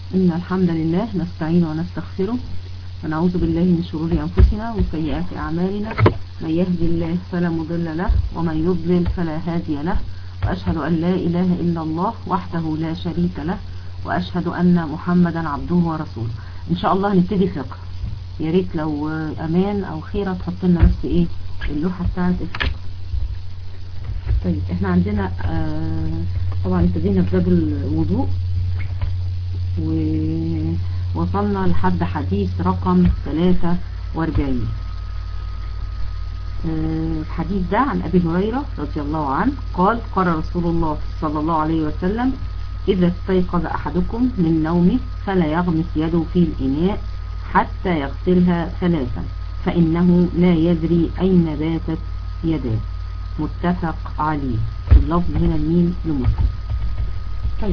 إن الحمد لله نستعين ونستغفره ونعوذ بالله من شرور أنفسنا وسيئات أعمالنا. من يهدي الله فلا مضل له ومن يضلل فلا هادي له، وأشهد أن لا إله إلا الله وحده لا شريك له، وأشهد أن محمدا عبده ورسوله. إن شاء الله نبتدي فقه. يا ريت لو أمان أو خيرة تحط لنا بس إيه اللوحة بتاعت الفقه. طيب إحنا عندنا طبعا ابتدينا في باب الوضوء ووصلنا لحد حديث رقم 43. الحديث ده عن أبي هريرة رضي الله عنه قال: قال رسول الله صلى الله عليه وسلم: إذا استيقظ أحدكم من نومه فلا يغمس يده في الإناء حتى يغسلها ثلاثا، فإنه لا يدري أين باتت يداه. متفق عليه. اللفظ هنا لمين؟ لمسلم. طيب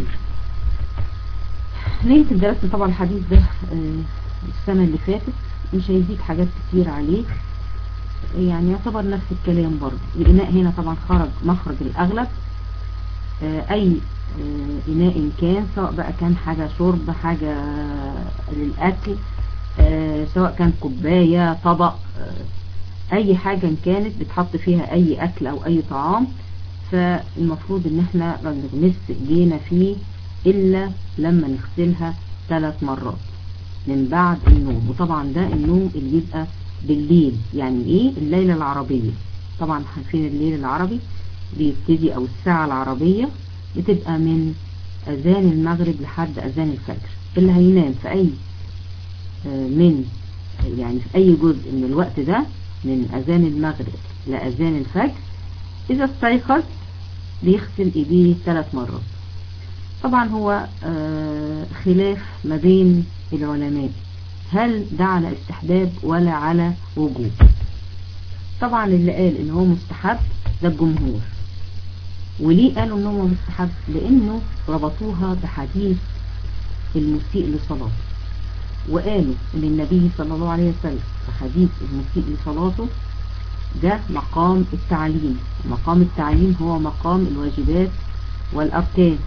نية درسنا طبعا الحديث ده السنة اللي فاتت، مش هيزيد حاجات كتير عليه، يعني يعتبر نفس الكلام برضه. الإناء هنا طبعا خرج مخرج الأغلب، أي إناء كان، سواء بقى كان حاجة شرب، حاجة للأكل، سواء كان كوباية، طبق، أي حاجة كانت بتحط فيها أي أكل أو أي طعام، فالمفروض إن احنا ما نغمس ايدينا فيه إلا لما نغسلها 3 مرات من بعد النوم. وطبعا ده النوم اللي بيبقى بالليل، يعني إيه؟ الليلة العربية. طبعا عارفين الليل العربي بيبتدي، أو الساعة العربية بتبقى من أذان المغرب لحد أذان الفجر. اللي هينام في أي يعني في أي جزء من الوقت ده من أذان المغرب لأذان الفجر، إذا استيقظ بيغسل إيديه 3 مرات. طبعا هو خلاف ما بين العلماء، هل ده على استحباب ولا على وجوب؟ طبعا اللي قال إن هو مستحب ده الجمهور. وليه قالوا إن هو مستحب؟ لأنه ربطوها بحديث المسيء لصلاته، وقالوا إن النبي صلى الله عليه وسلم في حديث المسيء لصلاته ده مقام التعليم. مقام التعليم هو مقام الواجبات والأركان.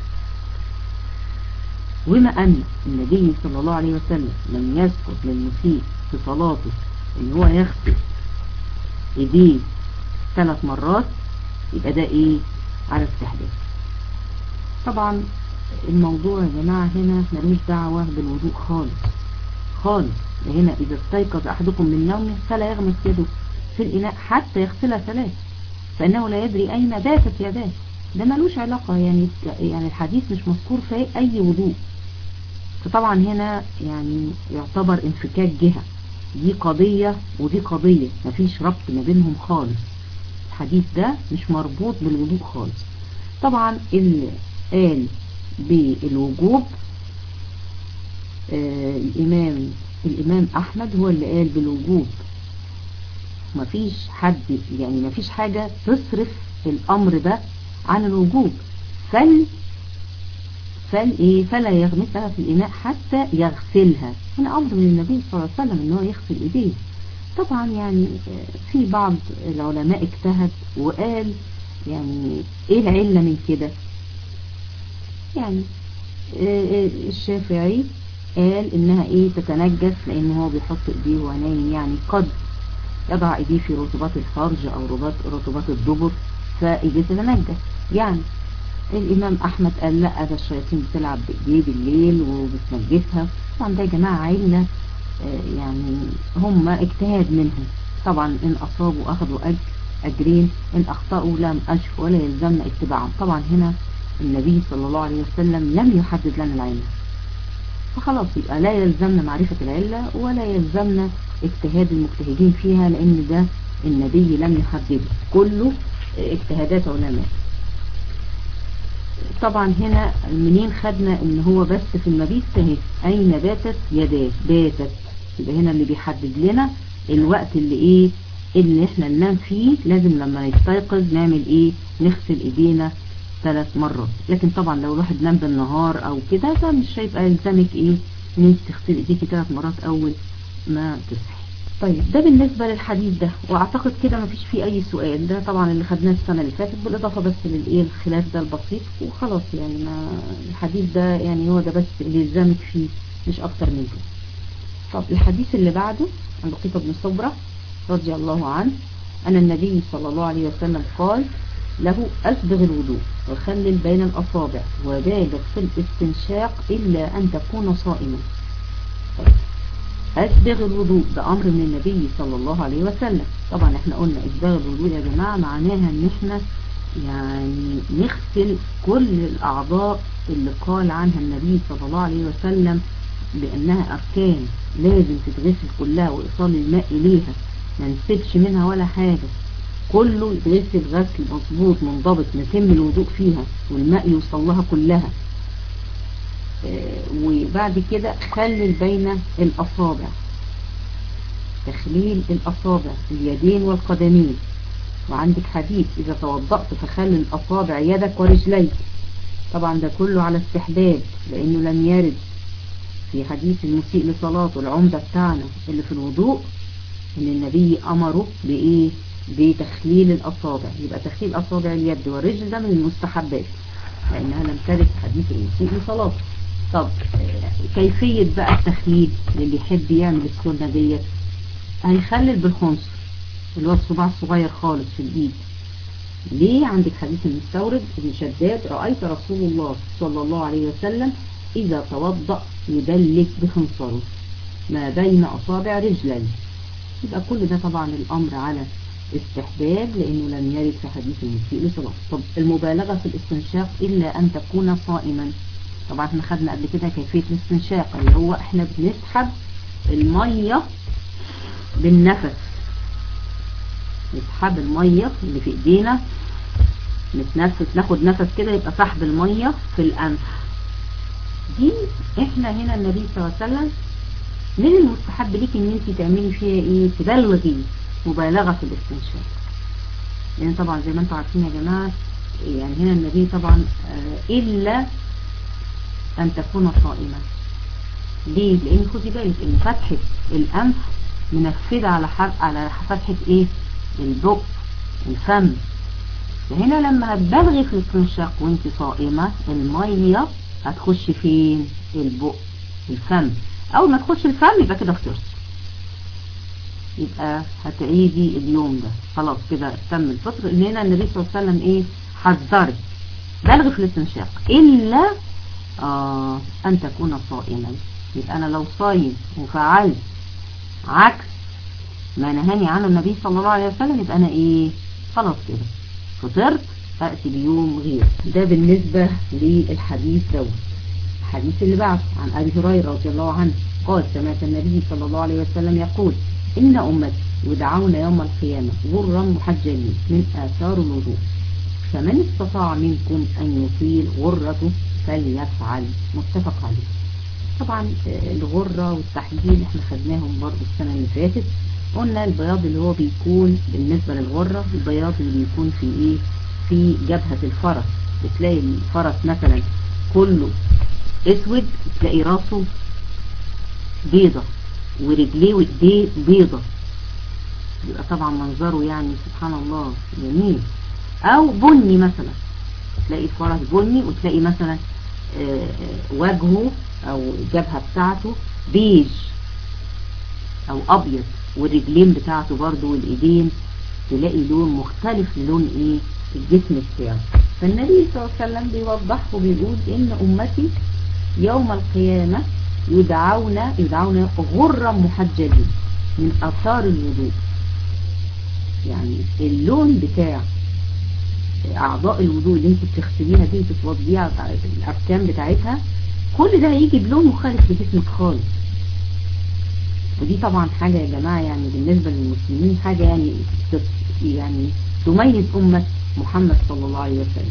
وما أن النبي صلى الله عليه وسلم لم يذكر للمسيء في صلاته إن هو يغسل إيديه 3 مرات، يبقى ده إيه؟ على استحباب. طبعا الموضوع يا جماعة هنا ملوش دعوة بالوضوء خالص خالص. هنا إذا استيقظ أحدكم من نومه فلا يغمس يده في الإناء حتى يغسلها 3، فإنه لا يدري أين باتت يداه. ده ملوش علاقة، يعني الحديث مش مذكور فيه أي وضوء. فطبعا هنا يعني يعتبر انفكاك جهة، دي قضية ودي قضية، مفيش ربط ما بينهم خالص. الحديث ده مش مربوط بالوضوء خالص. طبعا اللي قال بالوجوب الإمام أحمد هو اللي قال بالوجوب. مفيش حد، يعني مفيش حاجة تصرف الأمر ده عن الوجوب. فلا يغمسها في الإناء حتى يغسلها. هنا أمر من النبي صلى الله عليه وسلم إن هو يغسل إيديه. طبعا يعني في بعض العلماء اجتهد وقال يعني إيه العلة من كده؟ يعني الشافعي قال إنها إيه؟ تتنجس، لأن هو بيحط إيديه وهو نايم، يعني قد يضع إيديه في رطوبات الفرج أو رطوبات الدبر فإيديه تتنجس. يعني الإمام أحمد قال لا، ده الشياطين بتلعب بإيديه بالليل وبتنجسها. طبعا ده يا جماعة علة، يعني هم اجتهاد منهم. طبعا إن أصابوا أخذوا أجرين، إن أخطأوا لم أجر ولا يلزمنا اتباعهم. طبعا هنا النبي صلى الله عليه وسلم لم يحدد لنا العلة، فخلاص يبقى لا يلزمنا معرفة العلة ولا يلزمنا اجتهاد المجتهدين فيها، لأن ده النبي لم يحدده، كله اجتهادات علماء. طبعا هنا منين خدنا ان هو بس في المبيت اهي اين باتت يداه؟ باتت، يبقى هنا اللي بيحدد لنا الوقت اللي ايه اللي احنا ننام فيه. لازم لما نستيقظ نعمل ايه؟ نغسل ايدينا 3 مرات. لكن طبعا لو الواحد نام بالنهار او كده فمش هيبقى يلزمك ايه ان انت تغسلي ايديكي 3 مرات اول ما تصحي. طيب ده بالنسبة للحديث ده، واعتقد كده مفيش فيه اي سؤال. ده طبعا اللي خدناه السنة اللي فاتت بالاضافة بس للايه الخلاف ده البسيط وخلاص. يعني ما الحديث ده يعني هو ده بس اللي يلزمك فيه، مش اكتر من كده. طب الحديث اللي بعده عن لقيط بن صبرة رضي الله عنه أن النبي صلى الله عليه وسلم قال له: أسبغ الوضوء وخلل بين الأصابع وبالغ في الاستنشاق إلا أن تكون صائما. أسبغ الوضوء ده أمر من النبي صلى الله عليه وسلم. طبعا احنا قلنا إسباغ الوضوء يا جماعة معناها ان احنا يعني نغسل كل الأعضاء اللي قال عنها النبي صلى الله عليه وسلم بأنها أركان لازم تتغسل كلها وإيصال الماء إليها، ما نسيبش منها ولا حاجة، كله يتغسل غسل مظبوط منضبط نتم الوضوء فيها والماء يوصل لها كلها. وبعد كده خلل بين الأصابع، تخليل الأصابع اليدين والقدمين. وعندك حديث: إذا توضأت فخلل الأصابع يدك ورجليك. طبعا ده كله على استحباب، لأنه لم يرد في حديث المسيء لصلاته العمدة بتاعنا اللي في الوضوء ان النبي امره بايه؟ بتخليل الاصابع. يبقى تخليل اصابع اليد والرجل ده من المستحبات لانها لم ترد في حديث المسيء لصلاته. طب كيفية بقى التخليل اللي يحب يعمل السنة ديت؟ هيخلل بالخنصر اللي هو الصباع الصغير خالص في الايد. ليه؟ عندك حديث المستورد بن شداد: رأيت رسول الله صلى الله عليه وسلم إذا توضأ يدلك بخنصره ما بين أصابع رجليه. يبقى كل ده طبعا الأمر على استحباب لأنه لم يرد في حديث المسيء لصلاته. طب المبالغة في الاستنشاق إلا أن تكون صائما. طبعا احنا خدنا قبل كده كيفية الاستنشاق اللي هو احنا بنسحب المية بالنفس، نسحب المية اللي في ايدينا نتنفس، ناخد نفس كده يبقى سحب المية في الأنف. دي احنا هنا النبي صلى الله عليه وسلم من المستحب ليك ان انت تعملي فيها ايه؟ تبلغي مبالغة في الاستنشاق. لان طبعا زي ما انتم عارفين يا جماعة يعني هنا النبي طبعا الا ان تكون صائمة. ليه؟ لان خدي بالك ان فتحة الانف منفذة على فتحة ايه؟ البق، الفم. فهنا لما هتبالغي في الاستنشاق وانت صائمة المية هتخش فين؟ البق، الفم. اول ما تخش الفم يبقى كده فطرت، يبقى هتعيدي اليوم ده خلاص كده تم الفطر. ان هنا النبي صلى الله عليه وسلم ايه؟ حذرك بلغ في الاستنشاق الا ان تكون صائما. يبقى انا لو صايم وفعلت عكس ما نهاني عنه النبي صلى الله عليه وسلم يبقى انا ايه؟ خلاص كده فطرت، اتي بيوم غير. ده بالنسبة للحديث دوت. الحديث اللي بعد عن أبي هريرة رضي الله عنه قال: سمعت النبي صلى الله عليه وسلم يقول: إن أمتي يدعون يوم القيامة غرا محجلين من آثار الوضوء، فمن استطاع منكم أن يطيل غرته فليفعل. متفق عليه. طبعا الغرة والتحجيل احنا خدناهم برضو السنة اللي فاتت. قلنا البياض اللي هو بيكون بالنسبة للغرة البياض اللي بيكون في ايه؟ في جبهة الفرس. بتلاقي الفرس مثلا كله اسود، تلاقي راسه بيضة ورجليه وايديه بيضة، يبقى طبعا منظره يعني سبحان الله جميل. او بني مثلا، تلاقي الفرس بني وتلاقي مثلا وجهه او الجبهة بتاعته بيج او ابيض، والرجلين بتاعته برضو والايدين تلاقي لون مختلف للون ايه؟ الجسم بتاعه. فالنبي صلى الله عليه وسلم بيوضح وبيقول ان امتي يوم القيامة يدعون غرا محجلين من اثار الوضوء. يعني اللون بتاع اعضاء الوضوء اللي انت بتغسليها دي وتتوضيها الاركان بتاعتها كل ده هيجي بلون مختلف لجسمك خالص. ودي طبعا حاجة يا جماعة يعني بالنسبة للمسلمين حاجة يعني تميز أمة محمد صلى الله عليه وسلم.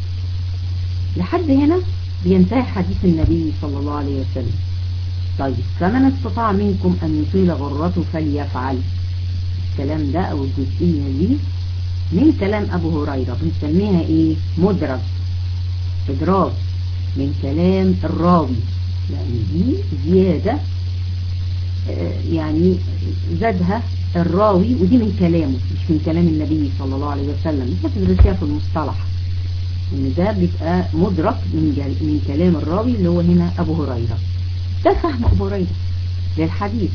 لحد هنا بينتهي حديث النبي صلى الله عليه وسلم. طيب فمن استطاع منكم أن يطيل غرته فليفعل. الكلام ده أو الجزئية دي من كلام أبو هريرة بنسميها إيه؟ مدرج، إدراج من كلام الراوي. يعني دي زيادة يعني زادها الراوي، ودي من كلامه مش من كلام النبي صلى الله عليه وسلم، بتدرسيها في المصطلح ان ده بيبقى مدرك من كلام الراوي اللي هو هنا ابو هريرة. ده فهم ابو هريرة للحديث،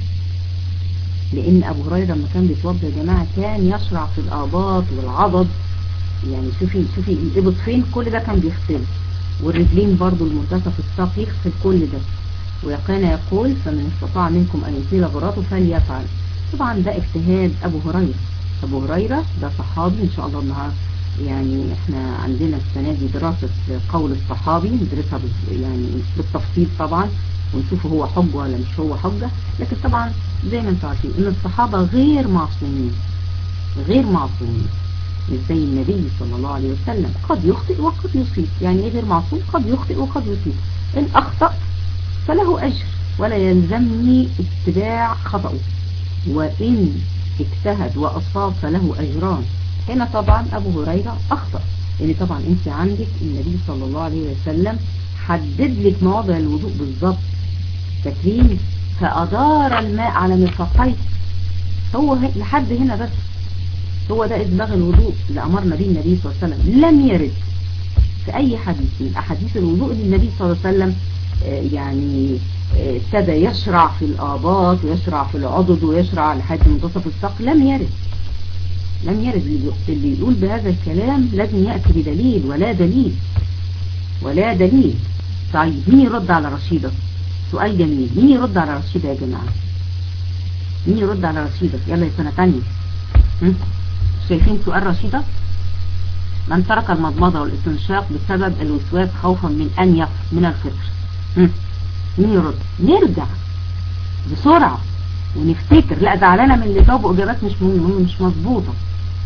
لان ابو هريرة لما كان بيتوضى يا جماعة كان يشرع في الاباط والعضد، يعني شوفي الابط فين، كل ده كان بيغسله، والرجلين برضو المنتصف الساق يغسل كل ده، وكان يقول فمن استطاع منكم ان يطيل غراته فليفعل. طبعا ده اجتهاد ابو هريرة. ابو هريرة ده صحابي ان شاء الله النهارده، يعني احنا عندنا السنة دي دراسة قول الصحابي ندرسها يعني بالتفصيل طبعا، ونشوف هو حجة ولا مش هو حجة. لكن طبعا زي ما انتم عارفين ان الصحابة غير معصومين، غير معصومين مش زي النبي صلى الله عليه وسلم، قد يخطئ وقد يصيب. يعني ايه غير معصوم؟ قد يخطئ وقد يصيب. ان اخطأ فله اجر ولا يلزمني اتباع خطأه، وان اجتهد واصاب فله اجران. هنا طبعا ابو هريرة اخطأ، لان طبعا انت عندك النبي صلى الله عليه وسلم حدد لك مواضع الوضوء بالظبط، فاكرين؟ فادار الماء على مرفقيه، هو لحد هنا بس، هو ده إسباغ الوضوء اللي أمرنا به النبي صلى الله عليه وسلم. لم يرد في أي حديث من أحاديث الوضوء اللي النبي صلى الله عليه وسلم يعني ابتدى يشرع في الآباط ويشرع في العضد ويشرع لحد منتصف الساق. لم يرد، لم يرد. اللي يقول بهذا الكلام لازم يأتي بدليل، ولا دليل ولا دليل. طيب مين يرد على رشيدة؟ سؤال جميل، مين يرد على رشيدة يا جماعة؟ مين يرد على رشيدة؟ يلا يا سنة تانية. شايفين سؤال رشيدة؟ من ترك المضمضة والاستنشاق بسبب الوسواس خوفا من أن يقف من الفطر. مين يرد؟ نرجع بسرعة ونفتكر. لا زعلانة من اللي جاوبوا إجابات مش مظبوطة.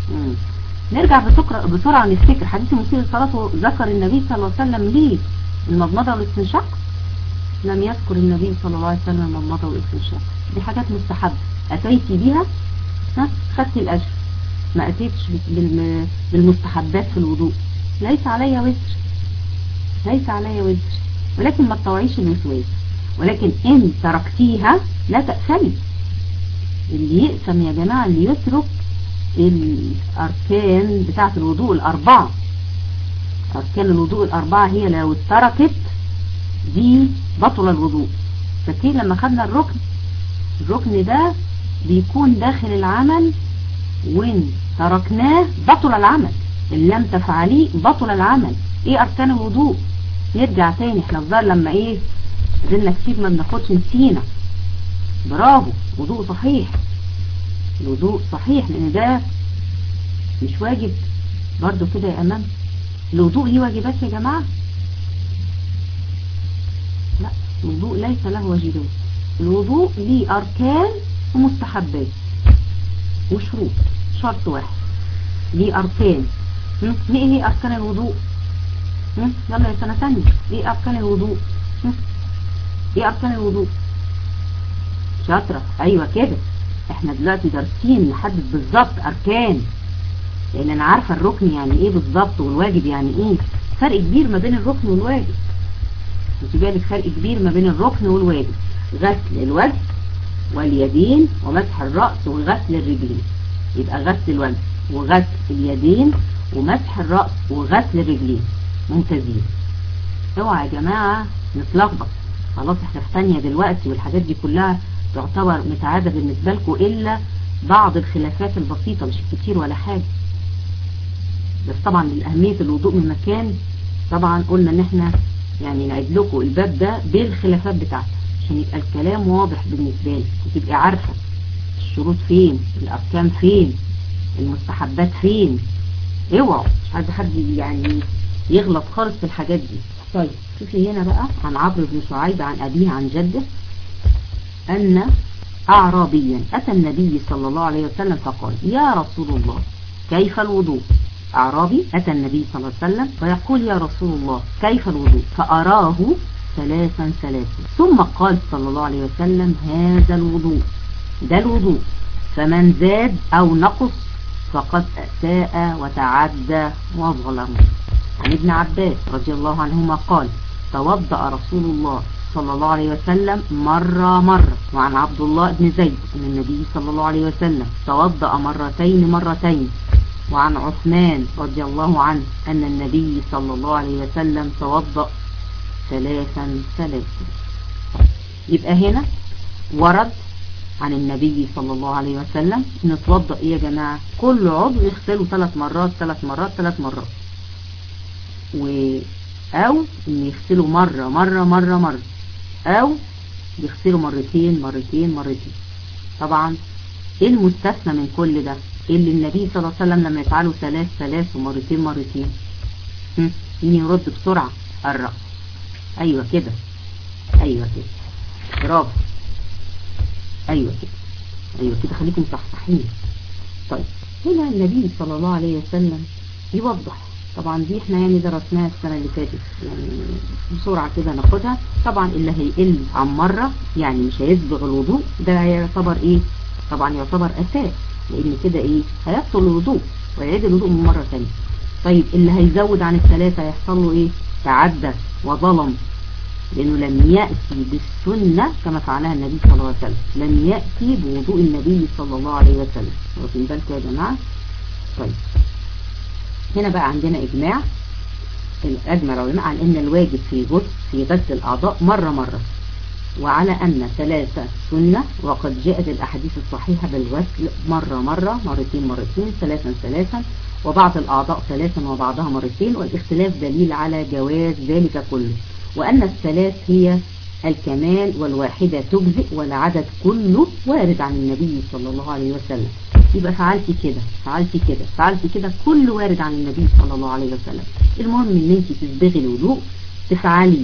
نرجع بسرعة ونفتكر. حديث المسيء الصلاة ذكر النبي صلى الله عليه وسلم ليه المضمضة والاستنشاق؟ لم يذكر النبي صلى الله عليه وسلم المضمضة والاستنشاق. دي حاجات مستحبة، أتيتي بيها خدت الأجر. ما أتيتش بالمستحبات في الوضوء ليس علي وزر، ليس علي وزر، ولكن ما تطوعيش الوسواس. ولكن إن تركتيها لا تأثمي. اللي يأثم يا جماعة اللي يترك الأركان بتاعة الوضوء الأربعة. أركان الوضوء الأربعة هي لو اتركت دي بطل الوضوء. فكي لما خدنا الركن ده بيكون داخل العمل، وإن تركناه بطل العمل، إن لم تفعليه بطل العمل. إيه أركان الوضوء؟ نرجع تاني، احنا الظاهر لما إيه زلنا كتير ما بناخدش نسينا. برافو، وضوء صحيح، الوضوء صحيح، لأن ده مش واجب برضو كده يا أمام. الوضوء ليه واجبات يا جماعة؟ لا، الوضوء ليس له واجبات. الوضوء ليه أركان ومستحبات وشروط. شرط واحد ليه أركان. ايه هي أركان الوضوء؟ يلا يا سنة ثانية، ايه أركان الوضوء؟ ايه أركان الوضوء؟ شاطرة، أيوة كده. احنا دلوقتي دارسين نحدد بالظبط أركان، لأن أنا عارفة الركن يعني ايه بالظبط والواجب يعني ايه. فرق كبير ما بين الركن والواجب، انت بالك فرق كبير ما بين الركن والواجب. غسل الوجه واليدين ومسح الرأس وغسل الرجلين. يبقى غسل الوجه وغسل اليدين ومسح الرأس وغسل الرجلين. ممتازين. اوعى يا جماعة نتلخبط. خلاص احنا في ثانية دلوقتي، والحاجات دي كلها تعتبر متعادة بالنسبة لكم، إلا بعض الخلافات البسيطة مش كتير ولا حاجة. بس طبعا لأهمية الوضوء من مكان، طبعا قلنا ان احنا يعني نعيد لكم الباب ده بالخلافات بتاعته عشان يبقى الكلام واضح بالنسبة لك وتبقى عارفة الشروط فين، الأركان فين، المستحبات فين. اوعوا، مش عايز حد يعني يغلط خالص في الحاجات دي. طيب شوفي هنا بقى عن عمرو بن شعيب عن أبيه عن جده أن أعرابيا أتى النبي صلى الله عليه وسلم فقال: يا رسول الله كيف الوضوء؟ أعرابي أتى النبي صلى الله عليه وسلم ويقول: يا رسول الله كيف الوضوء؟ فأراه ثلاثا ثم قال صلى الله عليه وسلم: هذا الوضوء، ده الوضوء، فمن زاد أو نقص فقد أساء وتعدى وظلم. عن ابن عباس رضي الله عنهما قال: توضأ رسول الله صلى الله عليه وسلم مرة. وعن عبد الله بن زيد أن النبي صلى الله عليه وسلم توضأ مرتين. وعن عثمان رضي الله عنه أن النبي صلى الله عليه وسلم توضأ 3. يبقى هنا ورد عن النبي صلى الله عليه وسلم ان توضأ ايه يا جماعة؟ كل عضو يغسله 3 مرات. او ان يغسله مرة او يغسله مرتين. طبعا ايه المستثنى من كل ده؟ اللي النبي صلى الله عليه وسلم لما يفعله 3 ومرتين مين يرد بسرعة؟ الرأس. ايوه كده برافو. ايوه كده خليكم صحصحين. طيب هنا النبي صلى الله عليه وسلم يوضح. طبعا دي احنا يعني درسناها السنة اللي فاتت، يعني بسرعة كده ناخدها. طبعا اللي هيقل عن مرة يعني مش هيسبغ الوضوء، ده يعتبر ايه؟ طبعا يعتبر اساس، لان كده ايه؟ هيبطل الوضوء ويعيد الوضوء من مرة ثانيه. طيب اللي هيزود عن 3 هيحصل له ايه؟ تعدى وظلم، لأنه لم يأتي بالسنة كما فعلها النبي صلى الله عليه وسلم، لم يأتي بوضوء النبي صلى الله عليه وسلم. واخدين بالكم يا جماعة؟ طيب هنا بقى عندنا إجماع، أجمع العلماء عن أن الواجب في غسل الأعضاء مرة، وعلى أن 3 سنة، وقد جاءت الأحاديث الصحيحة بالغسل مرة، مرتين، 3 وبعض الأعضاء 3 وبعضها مرتين، والاختلاف دليل على جواز ذلك كله، وأن 3 هي الكمال، والواحدة تجزئ، والعدد كله وارد عن النبي صلى الله عليه وسلم. يبقى فعلتي كده كله وارد عن النبي صلى الله عليه وسلم. المهم ان انت تسبغي الوضوء، تفعلي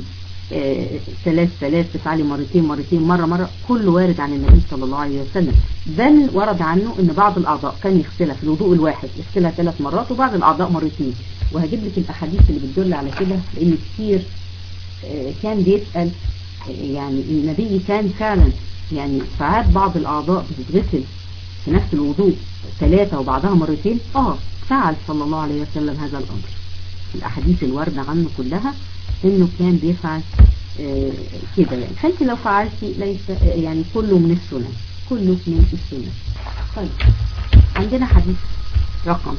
3 تفعلي مرتين، مرة، كله وارد عن النبي صلى الله عليه وسلم. بل ورد عنه ان بعض الأعضاء كان يغسلها في الوضوء الواحد يغسلها 3 مرات، وبعض الأعضاء مرتين. وهجيب لك الأحاديث اللي بتدل على كده، لأن كتير كان بيسأل، يعني النبي كان فعلا يعني ساعات بعض الأعضاء بتتغسل في نفس الوضوء 3 وبعضها مرتين. فعل صلى الله عليه وسلم هذا الأمر. الأحاديث الواردة عنه كلها إنه كان بيفعل كده يعني. فأنت لو فعلتي ليس يعني كله من السنة. طيب عندنا حديث رقم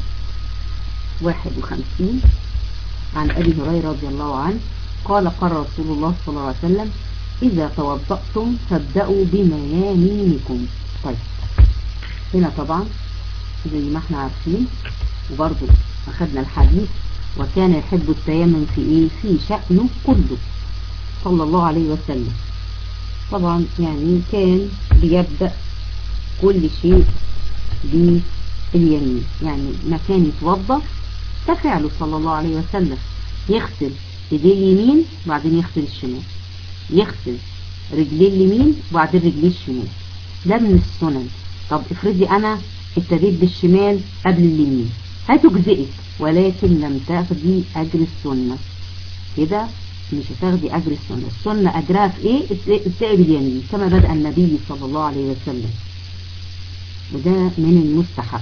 51 عن أبي هريرة رضي الله عنه قال رسول الله صلى الله عليه وسلم: إذا توضأتم فابدأوا بميامنكم. طيب هنا طبعا زي ما احنا عارفين، وبرضو أخذنا الحديث، وكان يحب التيمم في ايه؟ في شأنه كله صلى الله عليه وسلم. طبعا يعني كان بيبدأ كل شيء باليمين، يعني ما كان يتوضأ تفعله صلى الله عليه وسلم، يغسل ايديه اليمين وبعدين يغسل الشمال، يغسل رجليه اليمين وبعدين رجليه الشمال. ده من السنن. طب افرضي انا ابتديت بالشمال قبل اليمين، هتجزئك، ولكن لم تاخدي اجر السنة كده، مش هتاخدي اجر السنة. السنة اجرها في ايه؟ ابتدئي باليمين كما بدأ النبي صلى الله عليه وسلم. وده من المستحب،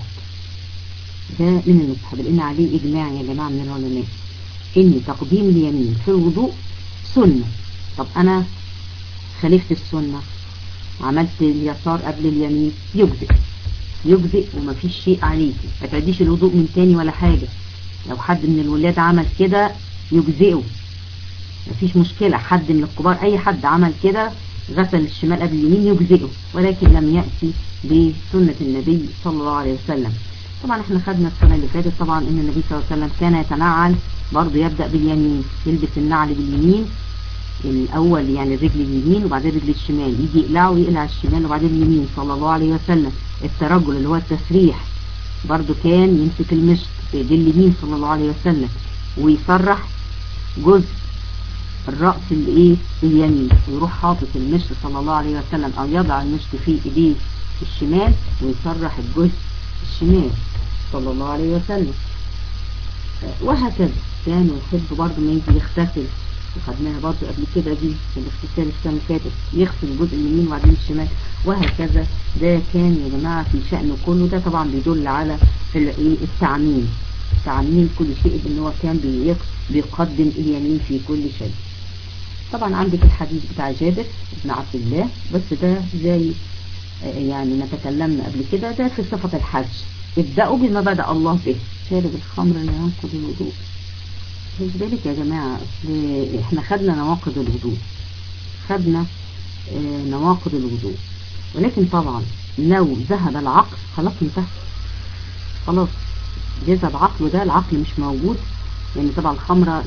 لان عليه اجماع يا جماعة من العلماء ان تقديم اليمين في الوضوء سنة. طب انا خالفت السنة، عملت اليسار قبل اليمين، يجزئ وما فيش شيء عليكي، ما تعديش الوضوء من تاني ولا حاجة. لو حد من الولاد عمل كده يجزئه، ما فيش مشكلة. حد من الكبار اي حد عمل كده غسل الشمال قبل اليمين يجزئه، ولكن لم يأتي بسنة النبي صلى الله عليه وسلم. طبعا احنا خدنا السنة اللي فاتت طبعا ان النبي صلى الله عليه وسلم كان يتنعل برضه، يبدأ باليمين، يلبس النعل باليمين الاول، يعني الرجل اليمين وبعدين الرجل الشمال، يجي يقلعه ويقلع الشمال وبعدين اليمين صلى الله عليه وسلم. الترجل اللي هو التسريح برضه كان يمسك المشط بايديه اليمين صلى الله عليه وسلم، ويسرح جزء الرأس اللي اليمين، ويروح حاطط المشط صلى الله عليه وسلم، او يضع المشط في ايديه الشمال ويسرح الجزء الشمال صلى الله عليه وسلم. وهكذا كان يحب برضه ما يجي يغتسل، وخدناها برضه قبل كده دي في الاغتسال السنة اللي فاتت، يغسل الجزء اليمين وبعدين الشمال، وهكذا. ده كان يا جماعة في شأنه كله. ده طبعا بيدل على التعميم كل شيء، ان هو كان بيقدم اليمين في كل شيء. طبعا عندك الحديث بتاع جابر بن عبد الله، بس ده زي يعني ما تكلمنا قبل كده، ده في صفة الحج. ابدأوا بما بدأ الله به. شارب الخمر لا ينقض الوضوء. خد بالك يا جماعة، احنا خدنا نواقض الوضوء، خدنا نواقض الوضوء، ولكن طبعا لو ذهب العقل خلاص انتهى، خلاص يذهب عقله، ده العقل مش موجود. يعني طبعا الخمرة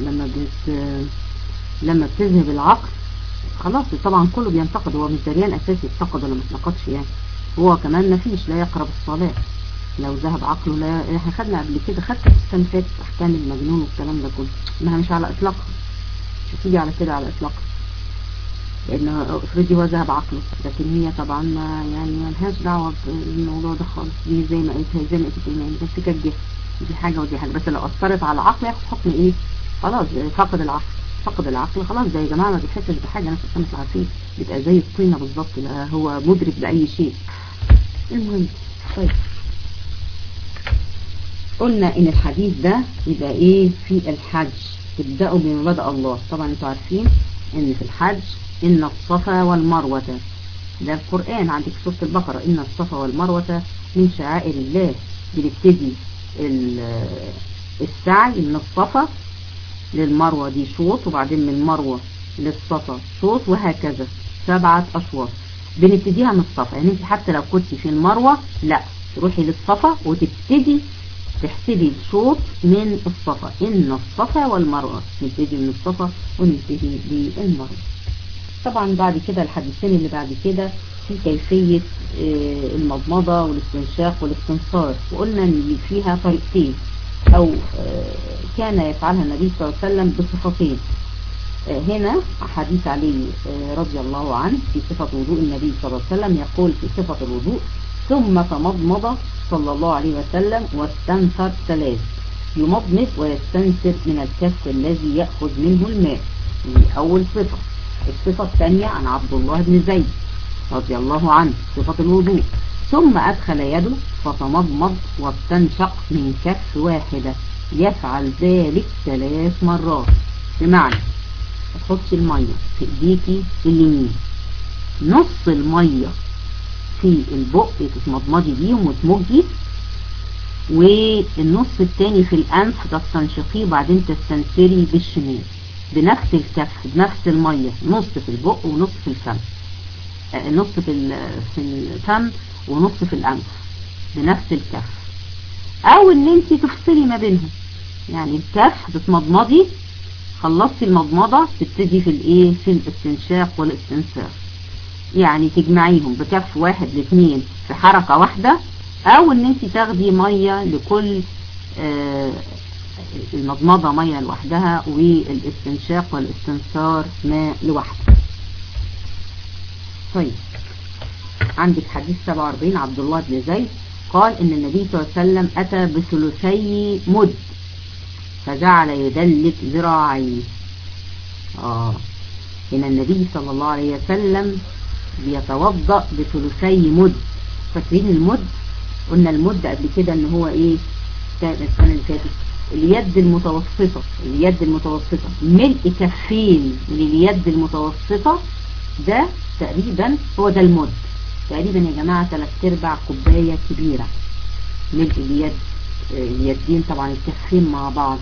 لما بتذهب العقل خلاص طبعا كله بينتقد، هو مش دريان اساسي ينتقد ولا ما ينتقدش، يعني هو كمان ما فيش لا يقرب الصلاة لو ذهب عقله. لا احنا خدنا قبل كده، خدت السنة اللي فاتت احكام المجنون والكلام ده كله، انها مش على اطلاقها، مش هتيجي على كده على اطلاقها، لان افرضي هو ذهب عقله، لكن هي طبعا ما لهاش دعوه بالموضوع ده خالص. دي زي ما قلت الايمان، بس كانت دي حاجه ودي حاجه، بس لو اثرت على العقل ياخد حكم ايه؟ خلاص فقد العقل، فقد العقل خلاص ده يا جماعه ما بيحسش بحاجه، ناس السمك العارفين بيبقى زي الطينه بالظبط، لا هو مدرك باي شيء. المهم طيب، قلنا ان الحديث ده يبقى ايه في الحج، تبدأوا بما بدأ الله. طبعا انتوا عارفين ان في الحج ان الصفا والمروة، ده القرآن عندك سورة البقرة، ان الصفا والمروة من شعائر الله. بنبتدي السعي من الصفا للمروة دي شوط، وبعدين من المروة للصفا شوط، وهكذا 7 أشواط. بنبتديها من الصفا، يعني انت حتى لو كنت في المروة لا تروحي للصفا وتبتدي تحسبي الشوط من الصفا، إن الصفا والمروة، نبتدي من الصفا ونبتدي بالمروة. طبعا بعد كده الحديثين اللي بعد كده في كيفية المضمضة والاستنشاق والاستنصار، وقلنا ان فيها طريقتين، او كان يفعلها النبي صلى الله عليه وسلم بصفتين. هنا حديث علي رضي الله عنه في صفة وضوء النبي صلى الله عليه وسلم، يقول في صفة الوضوء: ثم تمضمض صلى الله عليه وسلم واستنثر 3، يمضمض ويستنثر من الكف الذي يأخذ منه الماء. دي أول صفة. الصفة الثانية عن عبد الله بن زيد رضي الله عنه صفة الوضوء: ثم أدخل يده فتمضمض واستنشق من كف واحدة، يفعل ذلك 3 مرات. بمعنى تحطش المية في ايديكي اليمين، نص المية في البق تتمضمضي بيهم وتمجي، والنص التاني في الأنف تستنشقيه وبعدين تستنثري بالشمال بنفس الكف بنفس المية، نص في البق ونص في الفم، نص في الفم ونص في الأنف بنفس الكف، او ان انت تفصلي ما بينهم، يعني الكف تتمضمضي خلصتي المضمضة تبتدي في الايه في الاستنشاق والاستنثار، يعني تجمعيهم بكف واحد ل2 في حركة واحدة، او ان انت تاخدي مية لكل المضمضة مية لوحدها والاستنشاق والاستنثار ماء لوحده. طيب عندك حديث 47 عبد الله بن زيد قال ان النبي صلى الله عليه وسلم اتى بثلثي مد فجعل يدلك ذراعيه. هنا النبي صلى الله عليه وسلم بيتوضأ بثلثي مد. فاكرين المد؟ قلنا المد قبل كده ان هو ايه السنة اللي فاتت، اليد المتوسطة، اليد المتوسطة ملء كفين من اليد المتوسطة، ده تقريبا هو ده المد تقريبا يا جماعة 3/4 كوباية كبيرة ملء اليد، اليدين طبعا الكفين مع بعض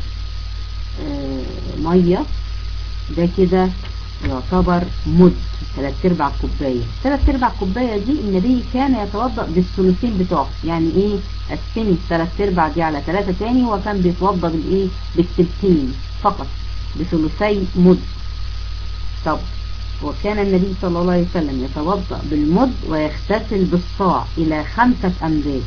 مية، ده كده يعتبر مد 3/4 كوباية. 3/4 كوباية دي النبي كان يتوضأ بالثلثين بتوعه، يعني ايه قسمي 3/4 دي على 3 تاني، وكان بيتوضأ بالايه بالثلثين فقط بثلثي مد. طب وكان النبي صلى الله عليه وسلم يتوضأ بالمد ويغتسل بالصاع إلى 5 أمداد.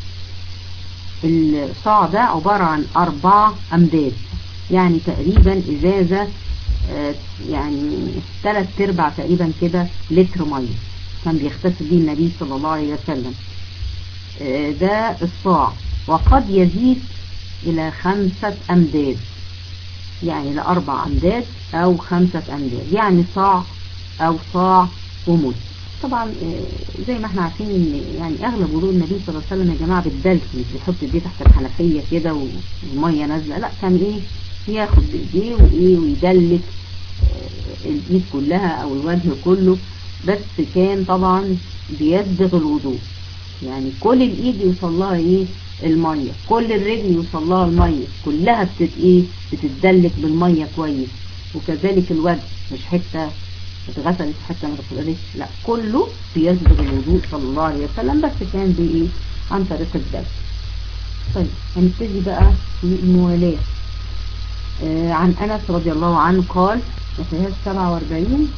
الصاع ده عبارة عن 4 أمداد، يعني تقريبا إزازة يعني 3/4 تقريبا كده لتر مية كان بيغتسل بيه النبي صلى الله عليه وسلم. ده الصاع، وقد يزيد إلى 5 أمداد، يعني ل4 أمداد أو 5 أمداد، يعني صاع أو صاع ومد. طبعا زي ما احنا عارفين ان يعني اغلب وضوء النبي صلى الله عليه وسلم يا جماعه بالدلك، مش بيحط ايديه تحت الحنفيه كده والميه نازله، لا كان ايه ياخد بايديه وايه ويدلك الايد كلها او الوجه كله، بس كان طبعا بيسبغ الوضوء، يعني كل الايد يوصل لها ايه المية، كل الرجل يوصل لها المية، كلها بتتدلك بالمية كويس. وكذلك الوجه، مش حتة اتغسلت حتى ما اتغسلتش، لا كله بيسبغ الوضوء صلى الله عليه وسلم، بس كان بايه عن طريق الدلك. طيب هنبتدي بقى في الموالاة. عن أنس رضي الله عنه قال، ما فيهاش 47،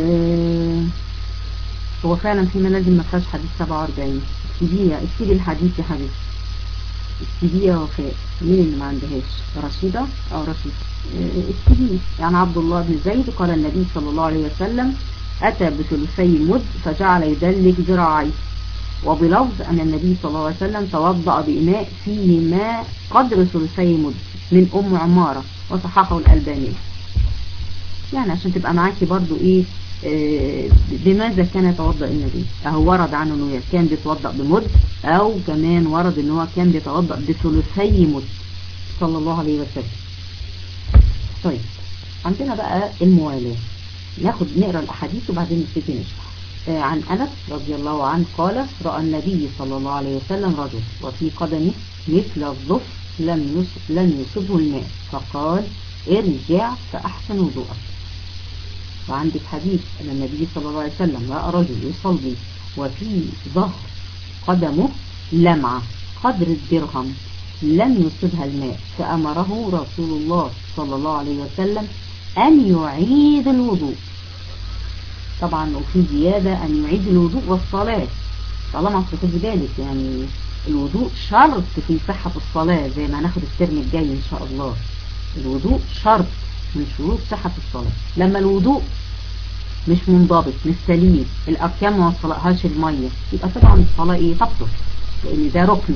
هو فعلا في منازل ما فيهاش حديث 47. اكتبي الحديث يا حبيبي، اكتبي يا وفاء. مين اللي ما عندهاش؟ رشيدة او رشيد؟ اكتبي. يعني عبد الله بن زيد قال النبي صلى الله عليه وسلم أتى بثلثي مد فجعل يدلك ذراعيه. وبلفظ أن النبي صلى الله عليه وسلم توضأ بإناء فيه ماء قدر ثلثي مد من أم عمارة، وصححه الألباني. يعني عشان تبقى معاكي برضو ايه بماذا كان يتوضأ النبي. اهو ورد عنه انه كان بيتوضأ بمد، او كمان ورد ان هو كان بيتوضأ بثلثي مد صلى الله عليه وسلم. طيب عندنا بقى الموالاة، نقرأ الأحاديث وبعدين نبتدي نشرح. عن أنس رضي الله عنه قال رأى النبي صلى الله عليه وسلم رجل وفي قدمه مثل الظفر لم يصبه الماء، فقال ارجع فأحسن وضوءك. وعندك حديث أن النبي صلى الله عليه وسلم رأى رجل يصلي وفي ظهر قدمه لمعة قدر الدرهم لم يصبها الماء، فأمره رسول الله صلى الله عليه وسلم أن يعيد الوضوء. طبعا وفي زيادة أن يعيد الوضوء والصلاة، طالما تاخد بالك يعني الوضوء شرط في صحة الصلاة، زي ما هناخد الترم الجاي إن شاء الله. الوضوء شرط من شروط صحة الصلاة. لما الوضوء مش منضبط مش سليم، الأركان ما وصلهاش المية، يبقى طبعا الصلاة ايه تبطل، لأن ده ركن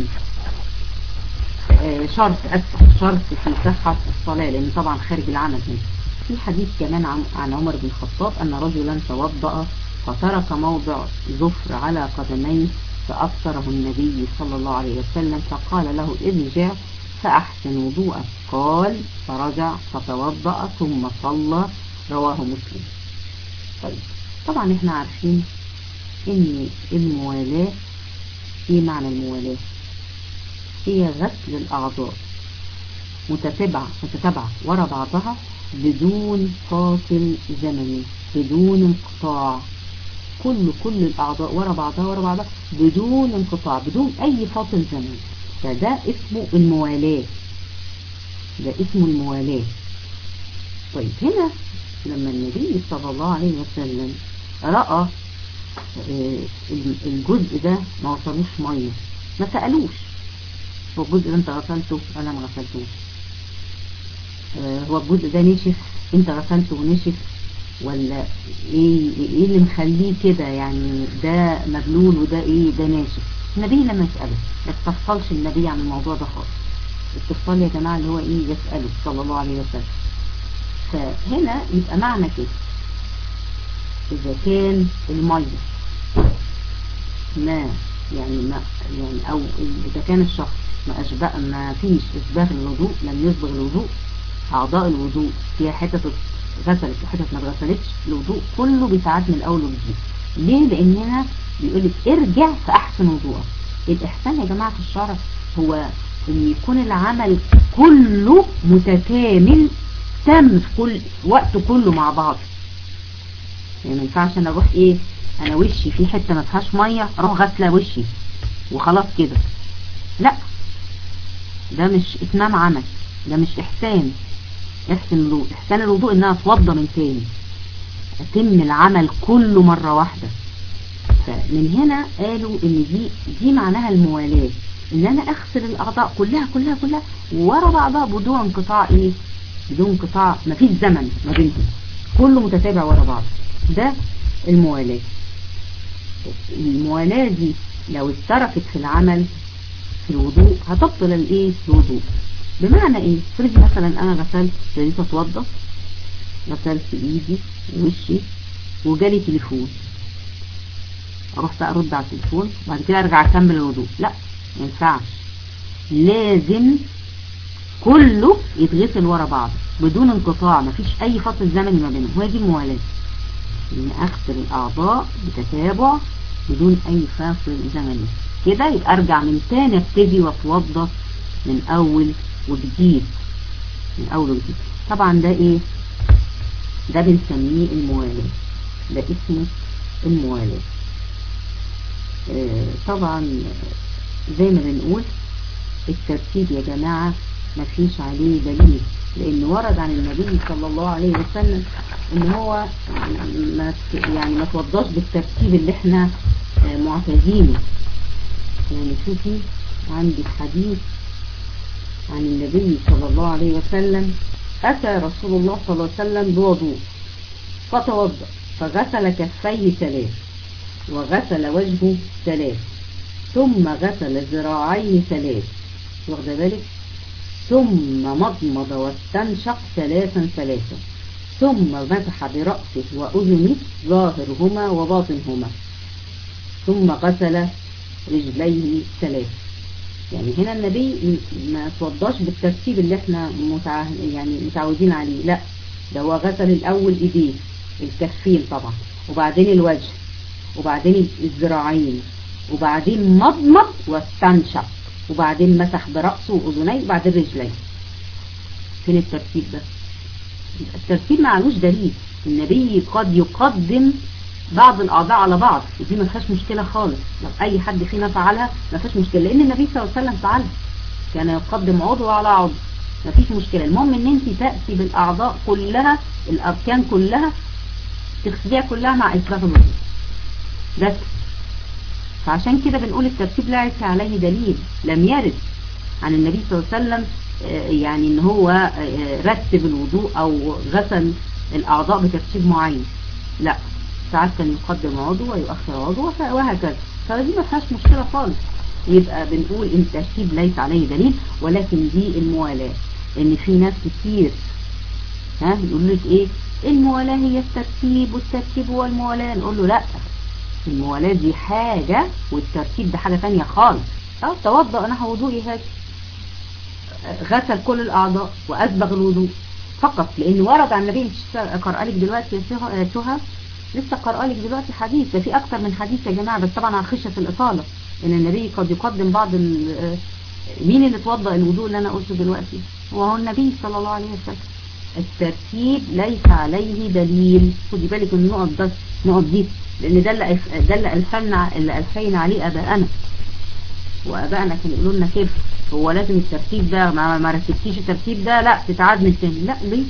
شرط في صحة الصلاة، لأن طبعا خارج العمل هنا. في حديث كمان عن عمر بن الخطاب أن رجلا توضأ فترك موضع ظفر على قدميه فأبصره النبي صلى الله عليه وسلم فقال له ارجع فأحسن وضوءك. قال فرجع فتوضأ ثم صلى، رواه مسلم. طيب طبعا احنا عارفين ان الموالاة، ايه معنى الموالاة؟ هي غسل الأعضاء متتابعة ورا بعضها بدون فاصل زمني، بدون انقطاع، كل الأعضاء ورا بعضها بدون انقطاع، بدون أي فاصل زمني، فده اسمه الموالاة، ده اسمه الموالاة. طيب هنا لما النبي صلى الله عليه وسلم رأى الجزء ده ما وصلوش مية، ما سألوش هو الجزء ده انت غسلته ولا ما غسلتوش، هو الجزء ده نشف انت غسلته ونشف، ولا ايه اللي مخليه كده، يعني ده مبلول وده ايه ده ناشف. النبي لما يسأله ما استفصلش النبي عن الموضوع ده خالص. الاستفصال يا جماعة اللي هو ايه يسأله صلى الله عليه وسلم. فهنا يبقى معنى كده إذا كان المية ما يعني أو إذا كان الشخص ما فيش إسباغ الوضوء، لم يسبغ الوضوء، أعضاء الوضوء فيها حتة غسلت وحتة ما اتغسلتش، الوضوء كله بيتعاد من الأول وجديد. ليه؟ لأن هنا بيقولك ارجع فأحسن وضوءك. الإحسان يا جماعة في الشرع هو إن يكون العمل كله متكامل تم في كل وقت كله مع بعض. يعني ما ينفعش انا اروح ايه انا وشي في حته ما فيهاش ميه اروح غسله وشي وخلاص كده، لا ده مش اتمام عمل، ده مش احسان. احسان الوضوء انها اتوضى من تاني، اتم العمل كله مره واحده. فمن هنا قالوا ان دي معناها الموالاه، ان انا اغسل الاعضاء كلها ورا بعضها بدون انقطاع، ايه بدون انقطاع، مفيش زمن ما بينهم، كله متتابع ورا بعض، ده الموالاة. الموالاة دي لو اتركت في العمل في الوضوء هتبطل الايه الوضوء. بمعنى ايه؟ فرض مثلا انا غسلت جريت اتوضى، غسلت ايدي ووشي وجالي تليفون، اروح بقى ارد على التليفون وبعد كده ارجع اكمل الوضوء؟ لا ما ينفعش، لازم كله يتغسل ورا بعض بدون انقطاع، مفيش اي فصل زمني ما بينهم. وهي دي الموالاة، ان اغسل الاعضاء بتتابع بدون اي فاصل زمني. كده يبقى ارجع من تاني ابتدي واتوضى من اول وجديد، من اول وجديد. طبعا ده ايه؟ ده بنسميه الموالاة، ده اسمه الموالاة. طبعا زي ما بنقول الترتيب يا جماعة مفيش عليه دليل، لان ورد عن النبي صلى الله عليه وسلم ان هو ما توضاش بالترتيب اللي احنا معتادينه. يعني شوفي عندي حديث عن النبي صلى الله عليه وسلم: أتى رسول الله صلى الله عليه وسلم بوضوء فتوضأ فغسل كفيه 3 وغسل وجهه 3 ثم غسل ذراعيه 3، واخد بالك؟ ثم مضمض واستنشق 3 ثم مسح برأسه وأذنه ظاهرهما وباطنهما ثم غسل رجليه 3. يعني هنا النبي ما توضاش بالترتيب اللي احنا متعودين عليه، لا ده هو غسل الاول ايديه الكفين طبعا، وبعدين الوجه، وبعدين الذراعين، وبعدين مضمض واستنشق، وبعدين مسح برأسه وأذنيه، وبعدين رجليه. فين الترتيب ده؟ الترتيب معلوش دليل. النبي قد يقدم بعض الأعضاء على بعض، ودي ما فيهاش مشكلة خالص، لو أي حد فينا فعلها ما فيهاش مشكلة، لأن النبي صلى الله عليه وسلم فعلها، كان يقدم عضو على عضو، ما فيش مشكلة. المهم ان انت تأتي بالأعضاء كلها، الأركان كلها تغسليها كلها مع إسباغ الوضوء بس. فعشان كده بنقول الترتيب لا ليس عليه دليل، لم يرد عن النبي صلى الله عليه وسلم يعني ان هو رتب الوضوء او غسل الأعضاء بترتيب معين، لا، ساعات كان يقدم عضو ويؤخر عضو وهكذا. فدي ما فيهاش مشكلة خالص. يبقى بنقول ان الترتيب ليس عليه دليل، ولكن دي الموالاة. ان في ناس كتير يقول لك ايه الموالاة هي الترتيب والترتيب هو الموالاة، نقول له لا، الموالاة دي حاجة والترتيب ده حاجة تانية خالص. توضأ نحو وضوئي هذا، غسل كل الأعضاء وأسبغ الوضوء فقط، لأن ورد عن النبي. قرأ لك دلوقتي يا سهى، لسه قرأ لك دلوقتي حديث، ده في أكتر من حديث يا جماعة، بس طبعا على خشية الإطالة، إن النبي قد يقدم بعض مين اللي توضأ الوضوء اللي أنا قلته دلوقتي؟ وهو النبي صلى الله عليه وسلم. الترتيب ليس عليه دليل، خدي بالك من النقط دي، لأن ده اللي ألفينا عليه أباءنا، وأباءنا كانوا يقولوا لنا كيف هو لازم الترتيب ده، ما رتبتيش الترتيب ده لا تتعاد من تاني، لا ليه؟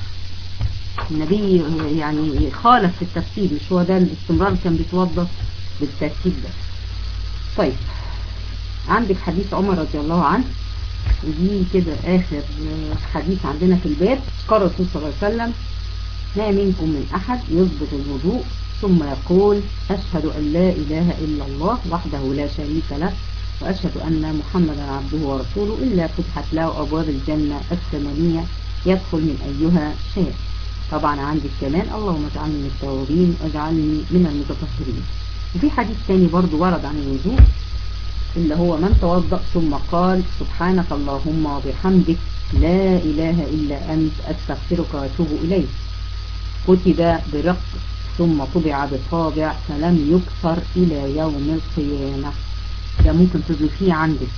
النبي يعني خالف في الترتيب، مش هو ده الاستمرار كان بيتوضى بالترتيب ده. طيب عندك حديث عمر رضي الله عنه، ودي كده آخر حديث عندنا في الباب. قال الرسول صلى الله عليه وسلم: ما منكم من أحد يضبط الوضوء ثم يقول: أشهد أن لا إله إلا الله وحده لا شريك له وأشهد أن محمدا عبده ورسوله إلا فتحت له أبواب الجنة الثمانية يدخل من أيها شاء. طبعا عندك كمان: اللهم اجعلني من التوابين واجعلني من المتطهرين. وفي حديث تاني برضو ورد عن الوضوء، اللي هو: من توضأ ثم قال: سبحانك اللهم وبحمدك لا إله إلا أنت أستغفرك وأتوب إليك، كتب برق ثم طبع بطابع فلم يكسر إلى يوم القيامة. ده ممكن تضيفيه عندك،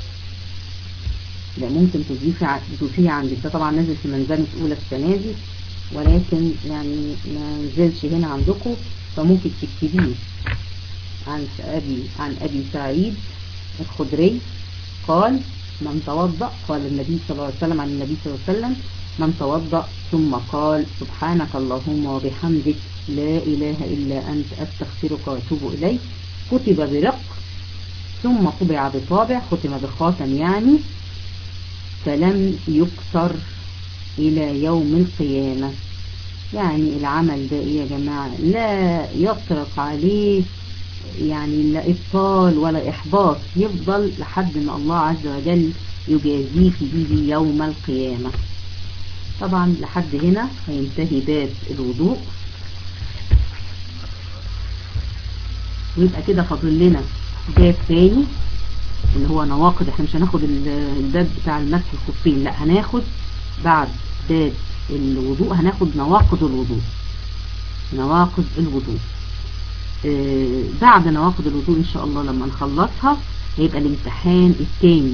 ده طبعا نزل في منزلة أولى السنة دي، ولكن يعني ما نزلش هنا عندكم، فممكن تكتبيه. عن أبي سعيد الخدري قال: من توضأ، قال النبي صلى الله عليه وسلم عن النبي صلى الله عليه وسلم: من توضأ ثم قال: سبحانك اللهم وبحمدك لا إله إلا أنت أستغفرك وأتوب إليك، كتب برق ثم طبع بطابع، ختم بخاتم يعني، فلم يكسر إلى يوم القيامة. يعني العمل ده إيه يا جماعة؟ لا يطرق عليه يعني لا إبطال ولا إحباط، يفضل لحد ما الله عز وجل يجازيه به يوم القيامة. طبعا لحد هنا هينتهي باب الوضوء، ويبقى كده فاضل لنا باب تاني اللي هو نواقض. احنا مش هناخد الباب بتاع المسح الخفين، لا هناخد بعد باب الوضوء هناخد نواقض الوضوء. نواقض الوضوء بعد نواقض الوضوء ان شاء الله لما نخلصها هيبقى الامتحان التاني.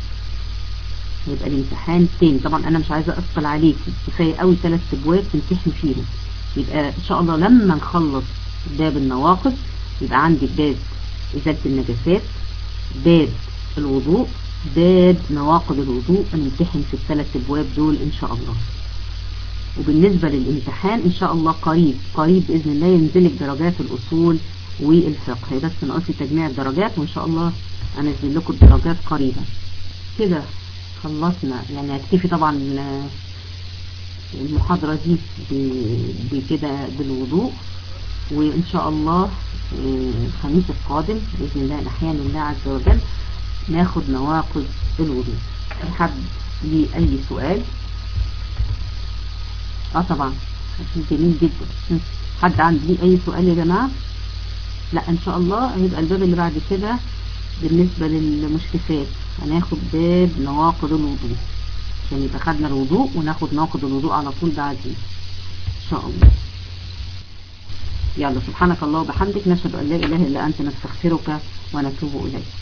طبعا انا مش عايزه اثقل عليكم، كفايه قوي 3 ابواب تمتحن فيهم. يبقى ان شاء الله لما نخلص باب النواقض يبقى عندي باب ازاله النجاسات، باب الوضوء، باب نواقض الوضوء، نمتحن في ال3 ابواب دول ان شاء الله. وبالنسبة للامتحان ان شاء الله قريب باذن الله ينزلك درجات الاصول والفقه، هي بس ناقص تجميع الدرجات وان شاء الله انزل لكم الدرجات قريبا. كده خلصنا، يعني هتكفي طبعا المحاضرة دي بكده بالوضوء. وان شاء الله الخميس القادم باذن الله الاحيان الله عز وجل ناخد نواقض الوضوء. حد لي اي سؤال؟ طبعا جميل جدا. حد عنده لي اي سؤال يا جماعة؟ لا ان شاء الله هيبقى الباب اللي بعد كده بالنسبة للمشكفات هناخد باب نواقض الوضوء، عشان يبقى خدنا الوضوء وناخد نواقض الوضوء على طول بعدين ان شاء الله. يلا سبحانك الله وبحمدك، نشهد ان لا اله الا انت، نستغفرك ونتوب اليك.